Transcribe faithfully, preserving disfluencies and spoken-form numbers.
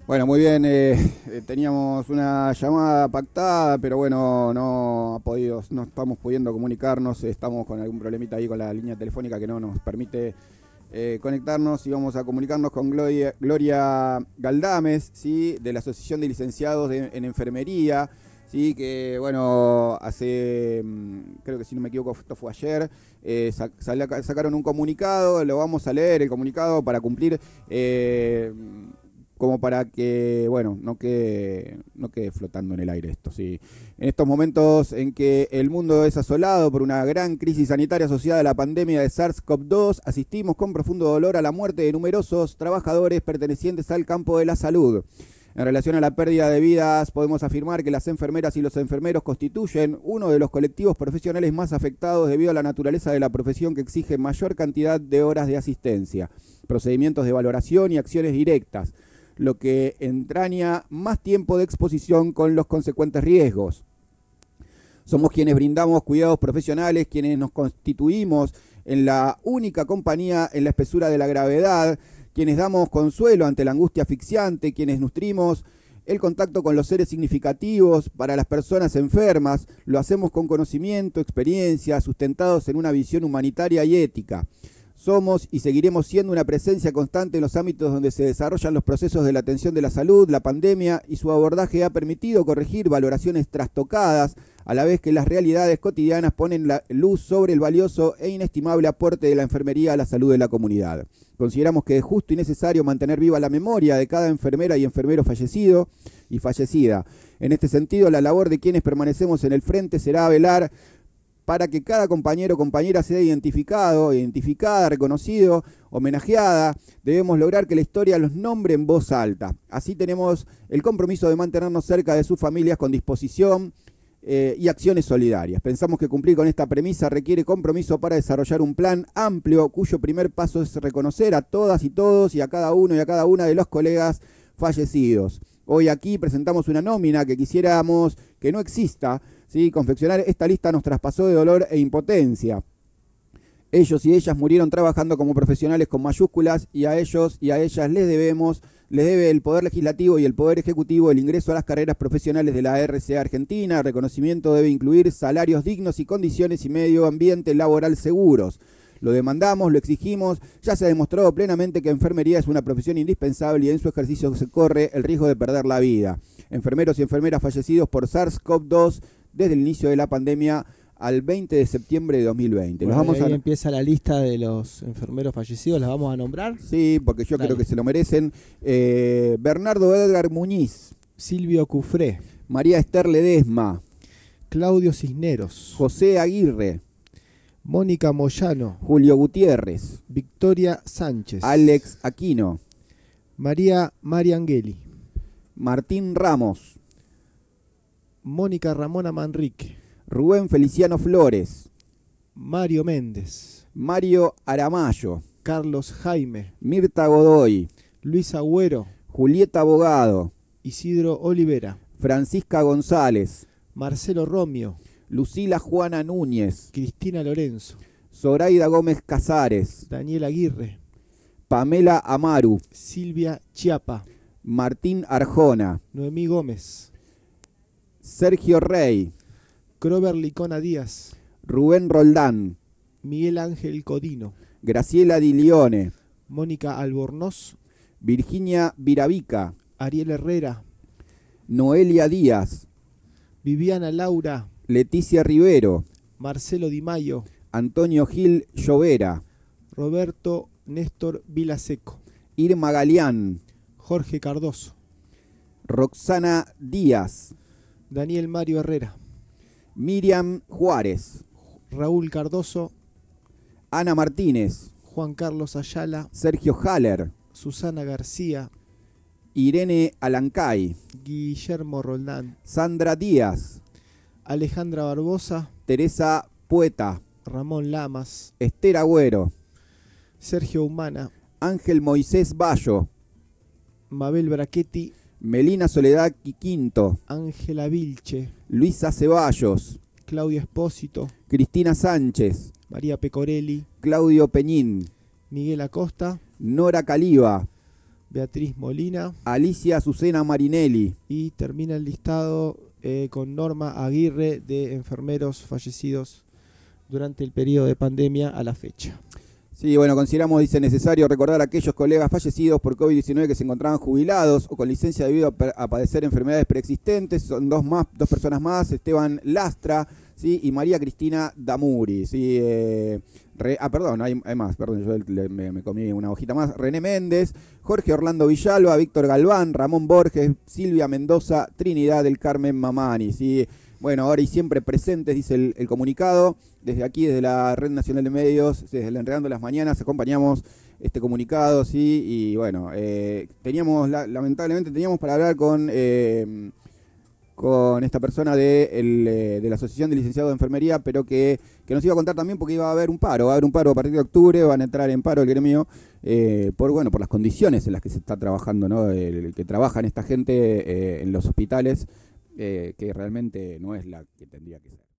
Bueno, muy bien, eh, eh, teníamos una llamada pactada, pero bueno, no ha podido, no estamos pudiendo comunicarnos, estamos con algún problemita ahí con la línea telefónica que no nos permite eh, conectarnos y vamos a comunicarnos con Gloria, Gloria Galdames, ¿sí? De la Asociación de Licenciados de, en Enfermería, ¿sí? Que bueno, hace, creo que si no me equivoco, esto fue ayer, eh, sac, sacaron un comunicado, lo vamos a leer, el comunicado para cumplir... Eh, como para que, bueno, no quede, no quede flotando en el aire esto, sí. En estos momentos en que el mundo es asolado por una gran crisis sanitaria asociada a la pandemia de SARS-CoV dos, asistimos con profundo dolor a la muerte de numerosos trabajadores pertenecientes al campo de la salud. En relación a la pérdida de vidas, podemos afirmar que las enfermeras y los enfermeros constituyen uno de los colectivos profesionales más afectados debido a la naturaleza de la profesión que exige mayor cantidad de horas de asistencia, procedimientos de valoración y acciones directas, lo que entraña más tiempo de exposición con los consecuentes riesgos. Somos quienes brindamos cuidados profesionales, quienes nos constituimos en la única compañía en la espesura de la gravedad, quienes damos consuelo ante la angustia asfixiante, quienes nutrimos el contacto con los seres significativos para las personas enfermas. Lo hacemos con conocimiento, experiencia, sustentados en una visión humanitaria y ética. Somos y seguiremos siendo una presencia constante en los ámbitos donde se desarrollan los procesos de la atención de la salud. La pandemia y su abordaje ha permitido corregir valoraciones trastocadas, a la vez que las realidades cotidianas ponen la luz sobre el valioso e inestimable aporte de la enfermería a la salud de la comunidad. Consideramos que es justo y necesario mantener viva la memoria de cada enfermera y enfermero fallecido y fallecida. En este sentido, la labor de quienes permanecemos en el frente será velar para que cada compañero o compañera sea identificado, identificada, reconocido, homenajeada. Debemos lograr que la historia los nombre en voz alta. Así tenemos el compromiso de mantenernos cerca de sus familias con disposición eh, y acciones solidarias. Pensamos que cumplir con esta premisa requiere compromiso para desarrollar un plan amplio, cuyo primer paso es reconocer a todas y todos y a cada uno y a cada una de los colegas fallecidos. Hoy aquí presentamos una nómina que quisiéramos que no exista. ¿Sí? Confeccionar esta lista nos traspasó de dolor e impotencia. Ellos y ellas murieron trabajando como profesionales con mayúsculas y a ellos y a ellas les debemos, les debe el Poder Legislativo y el Poder Ejecutivo el ingreso a las carreras profesionales de la R C A Argentina. El reconocimiento debe incluir salarios dignos y condiciones y medio ambiente laboral seguros. Lo demandamos, lo exigimos, ya se ha demostrado plenamente que enfermería es una profesión indispensable y en su ejercicio se corre el riesgo de perder la vida. Enfermeros y enfermeras fallecidos por SARS-CoV dos desde el inicio de la pandemia al veinte de septiembre de dos mil veinte. Bueno, los vamos ahí a... empieza la lista de los enfermeros fallecidos, ¿las vamos a nombrar? Sí, porque yo Dale. creo que se lo merecen. Eh, Bernardo Edgar Muñiz, Silvio Cufré, María Esther Ledesma, Claudio Cisneros, José Aguirre, Mónica Moyano, Julio Gutiérrez, Victoria Sánchez, Alex Aquino, María Mariangeli, Martín Ramos, Mónica Ramona Manrique, Rubén Feliciano Flores, Mario Méndez, Mario Aramayo, Carlos Jaime, Mirta Godoy, Luis Agüero, Julieta Abogado, Isidro Olivera, Francisca González, Marcelo Romio, Lucila Juana Núñez, Cristina Lorenzo, Zoraida Gómez Casares, Daniel Aguirre, Pamela Amaru, Silvia Chiapa, Martín Arjona, Noemí Gómez, Sergio Rey, Crover Licona Díaz, Rubén Roldán, Miguel Ángel Codino, Graciela Di Lione, Mónica Albornoz, Virginia Viravica, Ariel Herrera, Noelia Díaz, Viviana Laura, Leticia Rivero, Marcelo Di Mayo, Antonio Gil Llovera, Roberto Néstor Vilaseco, Irma Galeán, Jorge Cardoso, Roxana Díaz, Daniel Mario Herrera, Miriam Juárez, Raúl Cardoso, Ana Martínez, Juan Carlos Ayala, Sergio Haller, Susana García, Irene Alancay, Guillermo Roldán, Sandra Díaz, Alejandra Barbosa, Teresa Pueta, Ramón Lamas, Esther Agüero, Sergio Humana, Ángel Moisés Bayo, Mabel Brachetti, Melina Soledad Quiquinto, Ángela Vilche, Luisa Ceballos, Claudio Espósito, Cristina Sánchez, María Pecorelli, Claudio Peñín, Miguel Acosta, Nora Caliba, Beatriz Molina. Alicia Azucena Marinelli. Y termina el listado eh, con Norma Aguirre, de enfermeros fallecidos durante el periodo de pandemia a la fecha. Sí, bueno, consideramos, dice, necesario recordar a aquellos colegas fallecidos por COVID diecinueve que se encontraban jubilados o con licencia debido a, a padecer enfermedades preexistentes. Son dos más, dos personas más, Esteban Lastra, ¿sí? Y María Cristina Damuri, ¿sí? Eh, re, ah, perdón, hay, hay más, perdón, yo le, me, me comí una hojita más. René Méndez, Jorge Orlando Villalba, Víctor Galván, Ramón Borges, Silvia Mendoza, Trinidad del Carmen Mamani, ¿sí? Bueno, ahora y siempre presentes, dice el, el comunicado. Desde aquí, desde la Red Nacional de Medios, desde el Enredando las Mañanas, acompañamos este comunicado, sí, y bueno, eh, teníamos, la, lamentablemente, teníamos para hablar con, eh, con esta persona de, el, eh, de la Asociación de Licenciados de Enfermería, pero que, que nos iba a contar también porque iba a haber un paro, va a haber un paro a partir de octubre, van a entrar en paro el gremio, eh, por, bueno, por las condiciones en las que se está trabajando, ¿no? El, el que trabajan esta gente eh, en los hospitales, eh, que realmente no es la que tendría que ser.